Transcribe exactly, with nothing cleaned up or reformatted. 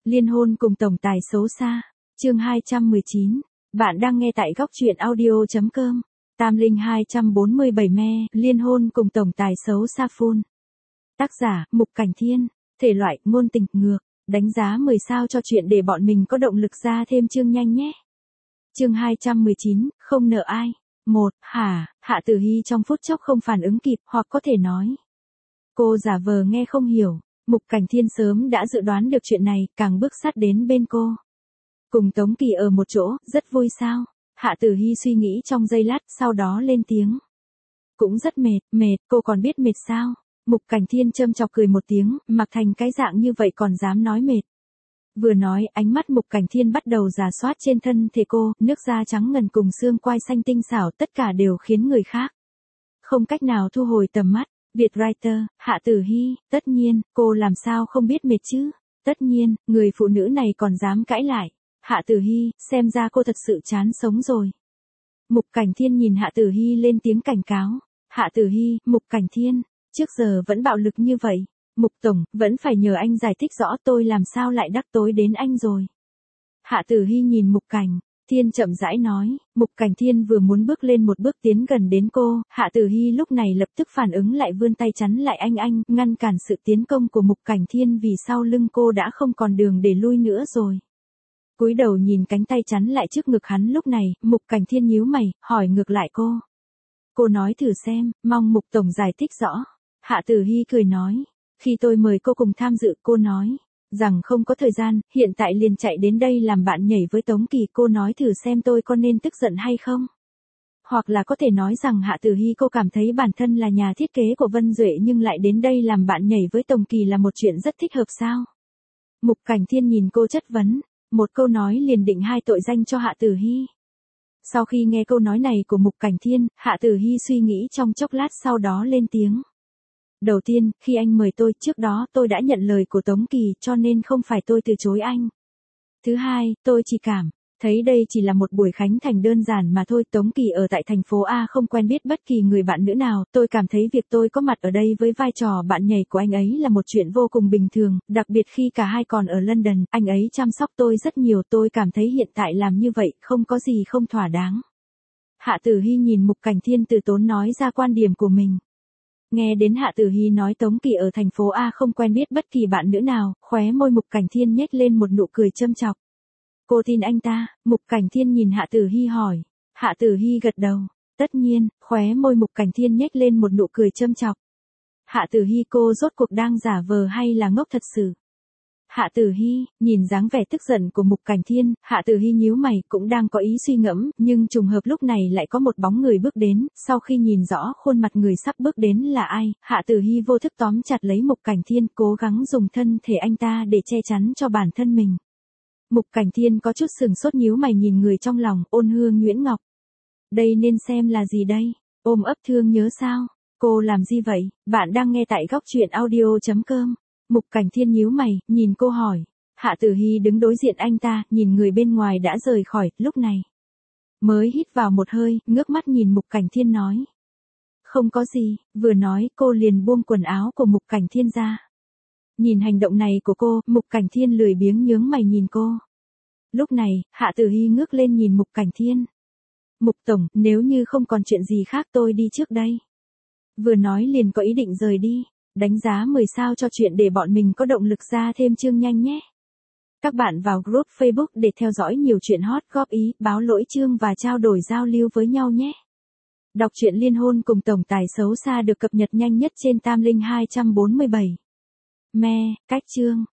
Liên hôn cùng tổng tài xấu xa. Chương hai trăm mười chín. Bạn đang nghe tại góc truyện audio chấm com. Tam Linh hai trăm bốn mươi bảy me, liên hôn cùng tổng tài xấu xa full. Tác giả, Mục Cảnh Thiên. Thể loại, ngôn tình, ngược. Đánh giá mười sao cho chuyện để bọn mình có động lực ra thêm chương nhanh nhé. Chương hai trăm mười chín, không nợ ai. Một, hả, Hạ Tử Hy trong phút chốc không phản ứng kịp, hoặc có thể nói. Cô giả vờ nghe không hiểu. Mục Cảnh Thiên sớm đã dự đoán được chuyện này, càng bước sát đến bên cô. Cùng Tống Kỳ ở một chỗ, rất vui sao? Hạ Tử Hy suy nghĩ trong giây lát, sau đó lên tiếng. Cũng rất mệt, mệt, cô còn biết mệt sao? Mục Cảnh Thiên châm chọc cười một tiếng, mặc thành cái dạng như vậy còn dám nói mệt. Vừa nói, ánh mắt Mục Cảnh Thiên bắt đầu rà soát trên thân thể cô, nước da trắng ngần cùng xương quai xanh tinh xảo, tất cả đều khiến người khác không cách nào thu hồi tầm mắt. Việt writer, Hạ Tử Hy, tất nhiên, cô làm sao không biết mệt chứ? Tất nhiên, người phụ nữ này còn dám cãi lại. Hạ Tử Hy, xem ra cô thật sự chán sống rồi. Mục Cảnh Thiên nhìn Hạ Tử Hy lên tiếng cảnh cáo. Hạ Tử Hy, Mục Cảnh Thiên, trước giờ vẫn bạo lực như vậy. Mục Tổng, vẫn phải nhờ anh giải thích rõ tôi làm sao lại đắc tội đến anh rồi. Hạ Tử Hy nhìn Mục Cảnh Thiên chậm rãi nói. Mục Cảnh Thiên vừa muốn bước lên một bước tiến gần đến cô, Hạ Tử Hy lúc này lập tức phản ứng lại, vươn tay chắn lại anh anh, ngăn cản sự tiến công của Mục Cảnh Thiên, vì sau lưng cô đã không còn đường để lui nữa rồi. Cúi đầu nhìn cánh tay chắn lại trước ngực hắn lúc này, Mục Cảnh Thiên nhíu mày, hỏi ngược lại cô. Cô nói thử xem, mong Mục Tổng giải thích rõ. Hạ Tử Hy cười nói. Khi tôi mời cô cùng tham dự, cô nói rằng không có thời gian, hiện tại liền chạy đến đây làm bạn nhảy với Tống Kỳ, cô nói thử xem tôi có nên tức giận hay không? Hoặc là có thể nói rằng Hạ Tử Hy, cô cảm thấy bản thân là nhà thiết kế của Vân Duệ nhưng lại đến đây làm bạn nhảy với Tống Kỳ là một chuyện rất thích hợp sao? Mục Cảnh Thiên nhìn cô chất vấn, một câu nói liền định hai tội danh cho Hạ Tử Hy. Sau khi nghe câu nói này của Mục Cảnh Thiên, Hạ Tử Hy suy nghĩ trong chốc lát sau đó lên tiếng. Đầu tiên, khi anh mời tôi, trước đó tôi đã nhận lời của Tống Kỳ, cho nên không phải tôi từ chối anh. Thứ hai, tôi chỉ cảm thấy đây chỉ là một buổi khánh thành đơn giản mà thôi. Tống Kỳ ở tại thành phố A không quen biết bất kỳ người bạn nữ nào, tôi cảm thấy việc tôi có mặt ở đây với vai trò bạn nhảy của anh ấy là một chuyện vô cùng bình thường, đặc biệt khi cả hai còn ở London, anh ấy chăm sóc tôi rất nhiều, tôi cảm thấy hiện tại làm như vậy không có gì không thỏa đáng. Hạ Tử Hy nhìn Mục Cảnh Thiên từ tốn nói ra quan điểm của mình. Nghe đến Hạ Tử Hy nói Tống Kỳ ở thành phố A không quen biết bất kỳ bạn nữ nào, khóe môi Mục Cảnh Thiên nhếch lên một nụ cười châm chọc. Cô tin anh ta? Mục Cảnh Thiên nhìn Hạ Tử Hy hỏi. Hạ Tử Hy gật đầu. Tất nhiên, khóe môi Mục Cảnh Thiên nhếch lên một nụ cười châm chọc. Hạ Tử Hy, cô rốt cuộc đang giả vờ hay là ngốc thật sự? Hạ Tử Hy, nhìn dáng vẻ tức giận của Mục Cảnh Thiên, Hạ Tử Hy nhíu mày, cũng đang có ý suy ngẫm, nhưng trùng hợp lúc này lại có một bóng người bước đến, sau khi nhìn rõ khuôn mặt người sắp bước đến là ai, Hạ Tử Hy vô thức tóm chặt lấy Mục Cảnh Thiên, cố gắng dùng thân thể anh ta để che chắn cho bản thân mình. Mục Cảnh Thiên có chút sừng sốt nhíu mày nhìn người trong lòng, Ôn Hương Nguyễn Ngọc. Đây nên xem là gì đây? Ôm ấp thương nhớ sao? Cô làm gì vậy? Bạn đang nghe tại góc truyện audio chấm com. Mục Cảnh Thiên nhíu mày, nhìn cô hỏi. Hạ Tử Hy đứng đối diện anh ta, nhìn người bên ngoài đã rời khỏi, lúc này mới hít vào một hơi, ngước mắt nhìn Mục Cảnh Thiên nói. Không có gì, vừa nói, cô liền buông quần áo của Mục Cảnh Thiên ra. Nhìn hành động này của cô, Mục Cảnh Thiên lười biếng nhướng mày nhìn cô. Lúc này, Hạ Tử Hy ngước lên nhìn Mục Cảnh Thiên. Mục Tổng, nếu như không còn chuyện gì khác tôi đi trước đây. Vừa nói liền có ý định rời đi. Đánh giá mười sao cho chuyện để bọn mình có động lực ra thêm chương nhanh nhé. Các bạn vào group Facebook để theo dõi nhiều chuyện hot, góp ý, báo lỗi chương và trao đổi giao lưu với nhau nhé. Đọc truyện liên hôn cùng tổng tài xấu xa được cập nhật nhanh nhất trên Tam Linh hai trăm bốn mươi bảy. Me, cách chương.